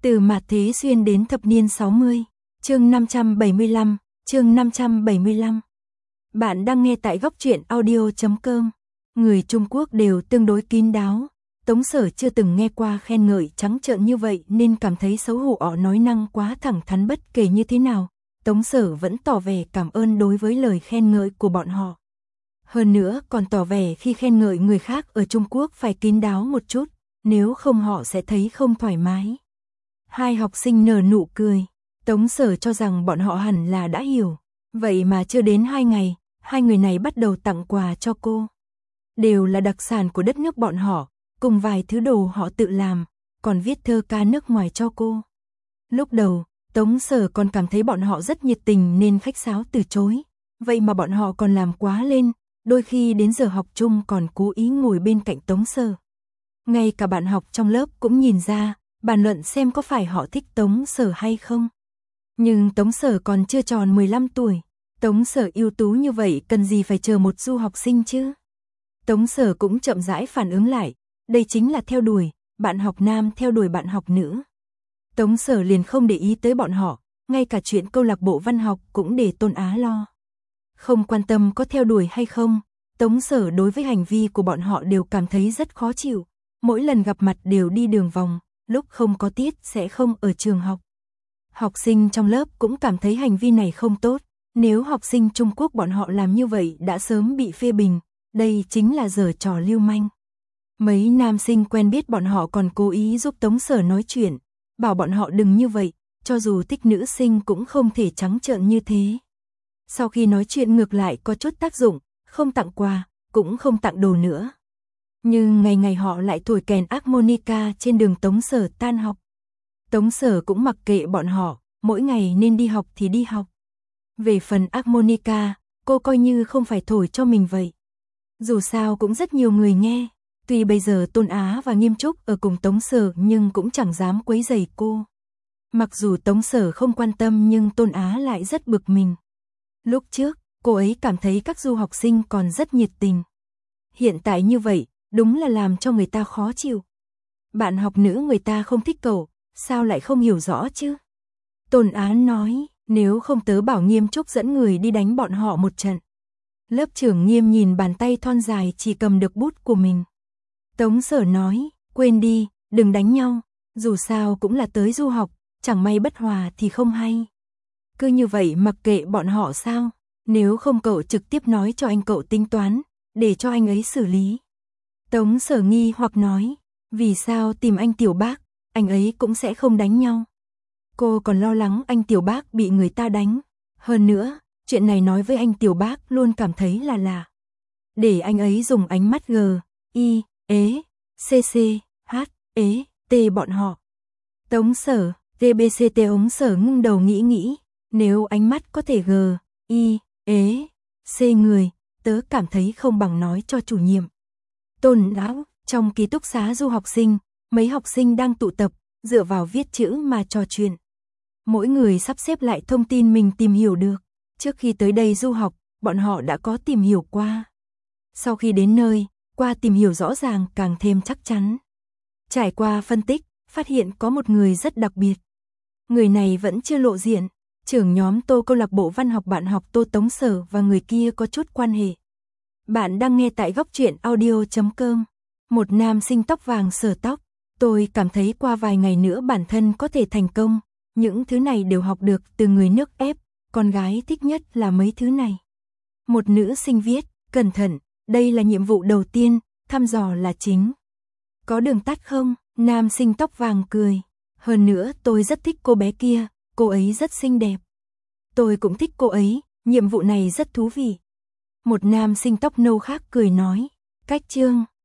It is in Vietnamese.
Từ mạt thế xuyên đến thập niên 60, chương 575, chương 575. Bạn đang nghe tại góc truyện audio.com. Người Trung Quốc đều tương đối kín đáo. Tống Sở chưa từng nghe qua khen ngợi trắng trợn như vậy nên cảm thấy xấu hổ, họ nói năng quá thẳng thắn. Bất kể như thế nào, Tống Sở vẫn tỏ vẻ cảm ơn đối với lời khen ngợi của bọn họ. Hơn nữa còn tỏ vẻ khi khen ngợi người khác ở Trung Quốc phải kín đáo một chút, nếu không họ sẽ thấy không thoải mái. Hai học sinh nở nụ cười. Tống Sở cho rằng bọn họ hẳn là đã hiểu. Vậy mà chưa đến 2 ngày, hai người này bắt đầu tặng quà cho cô. Đều là đặc sản của đất nước bọn họ, cùng vài thứ đồ họ tự làm, còn viết thơ ca nước ngoài cho cô. Lúc đầu, Tống Sở còn cảm thấy bọn họ rất nhiệt tình nên khách sáo từ chối. Vậy mà bọn họ còn làm quá lên, đôi khi đến giờ học chung còn cố ý ngồi bên cạnh Tống Sở. Ngay cả bạn học trong lớp cũng nhìn ra, bàn luận xem có phải họ thích Tống Sở hay không. Nhưng Tống Sở còn chưa tròn 15 tuổi, Tống Sở ưu tú như vậy cần gì phải chờ một du học sinh chứ. Tống Sở cũng chậm rãi phản ứng lại, đây chính là theo đuổi, bạn học nam theo đuổi bạn học nữ. Tống Sở liền không để ý tới bọn họ, ngay cả chuyện câu lạc bộ văn học cũng để Tôn Á lo. Không quan tâm có theo đuổi hay không, Tống Sở đối với hành vi của bọn họ đều cảm thấy rất khó chịu, mỗi lần gặp mặt đều đi đường vòng, lúc không có tiết sẽ không ở trường học. Học sinh trong lớp cũng cảm thấy hành vi này không tốt, nếu học sinh Trung Quốc bọn họ làm như vậy đã sớm bị phê bình, đây chính là giở trò lưu manh. Mấy nam sinh quen biết bọn họ còn cố ý giúp Tống Sở nói chuyện, bảo bọn họ đừng như vậy, cho dù thích nữ sinh cũng không thể trắng trợn như thế. Sau khi nói chuyện ngược lại có chút tác dụng, không tặng quà, cũng không tặng đồ nữa. Nhưng ngày ngày họ lại thổi kèn harmonica trên đường Tống Sở tan học. Tống Sở cũng mặc kệ bọn họ, mỗi ngày nên đi học thì đi học. Về phần harmonica, cô coi như không phải thổi cho mình vậy. Dù sao cũng rất nhiều người nghe, tuy bây giờ Tôn Á và Nghiêm Trúc ở cùng Tống Sở nhưng cũng chẳng dám quấy rầy cô. Mặc dù Tống Sở không quan tâm nhưng Tôn Á lại rất bực mình. Lúc trước, cô ấy cảm thấy các du học sinh còn rất nhiệt tình. Hiện tại như vậy, đúng là làm cho người ta khó chịu. Bạn học nữ người ta không thích cậu, sao lại không hiểu rõ chứ? Tôn Á nói, nếu không tớ bảo Nghiêm Trúc dẫn người đi đánh bọn họ một trận. Lớp trưởng Nghiêm nhìn bàn tay thon dài chỉ cầm được bút của mình. Tống Sở nói, quên đi, đừng đánh nhau, dù sao cũng là tới du học, chẳng may bất hòa thì không hay. Cứ như vậy mặc kệ bọn họ sao, nếu không cậu trực tiếp nói cho anh cậu tính toán, để cho anh ấy xử lý. Tống Sở nghi hoặc nói, vì sao tìm anh Tiểu Bác, anh ấy cũng sẽ không đánh nhau. Cô còn lo lắng anh Tiểu Bác bị người ta đánh. Hơn nữa, chuyện này nói với anh Tiểu Bác luôn cảm thấy là lạ. Để anh ấy dùng ánh mắt G, I, ế, CC, H, ế, T bọn họ. Tống Sở, TBCT. Ống Sở ngưng đầu nghĩ, nếu ánh mắt có thể G, I, ế, C người, tớ cảm thấy không bằng nói cho chủ nhiệm. Tôn Lão, trong ký túc xá du học sinh, mấy học sinh đang tụ tập, dựa vào viết chữ mà trò chuyện. Mỗi người sắp xếp lại thông tin mình tìm hiểu được. Trước khi tới đây du học, bọn họ đã có tìm hiểu qua. Sau khi đến nơi, qua tìm hiểu rõ ràng càng thêm chắc chắn. Trải qua phân tích, phát hiện có một người rất đặc biệt. Người này vẫn chưa lộ diện, trưởng nhóm Tô câu lạc bộ văn học bạn học Tô Tống Sở và người kia có chút quan hệ. Bạn đang nghe tại góc truyện audio.com. Một nam sinh tóc vàng sờ tóc. Tôi cảm thấy qua vài ngày nữa bản thân có thể thành công. Những thứ này đều học được từ người nước ép. Con gái thích nhất là mấy thứ này. Một nữ sinh viết, cẩn thận, đây là nhiệm vụ đầu tiên, thăm dò là chính. Có đường tắt không? Nam sinh tóc vàng cười. Hơn nữa tôi rất thích cô bé kia, cô ấy rất xinh đẹp. Tôi cũng thích cô ấy, nhiệm vụ này rất thú vị. Một nam sinh tóc nâu khác cười nói, cách chương.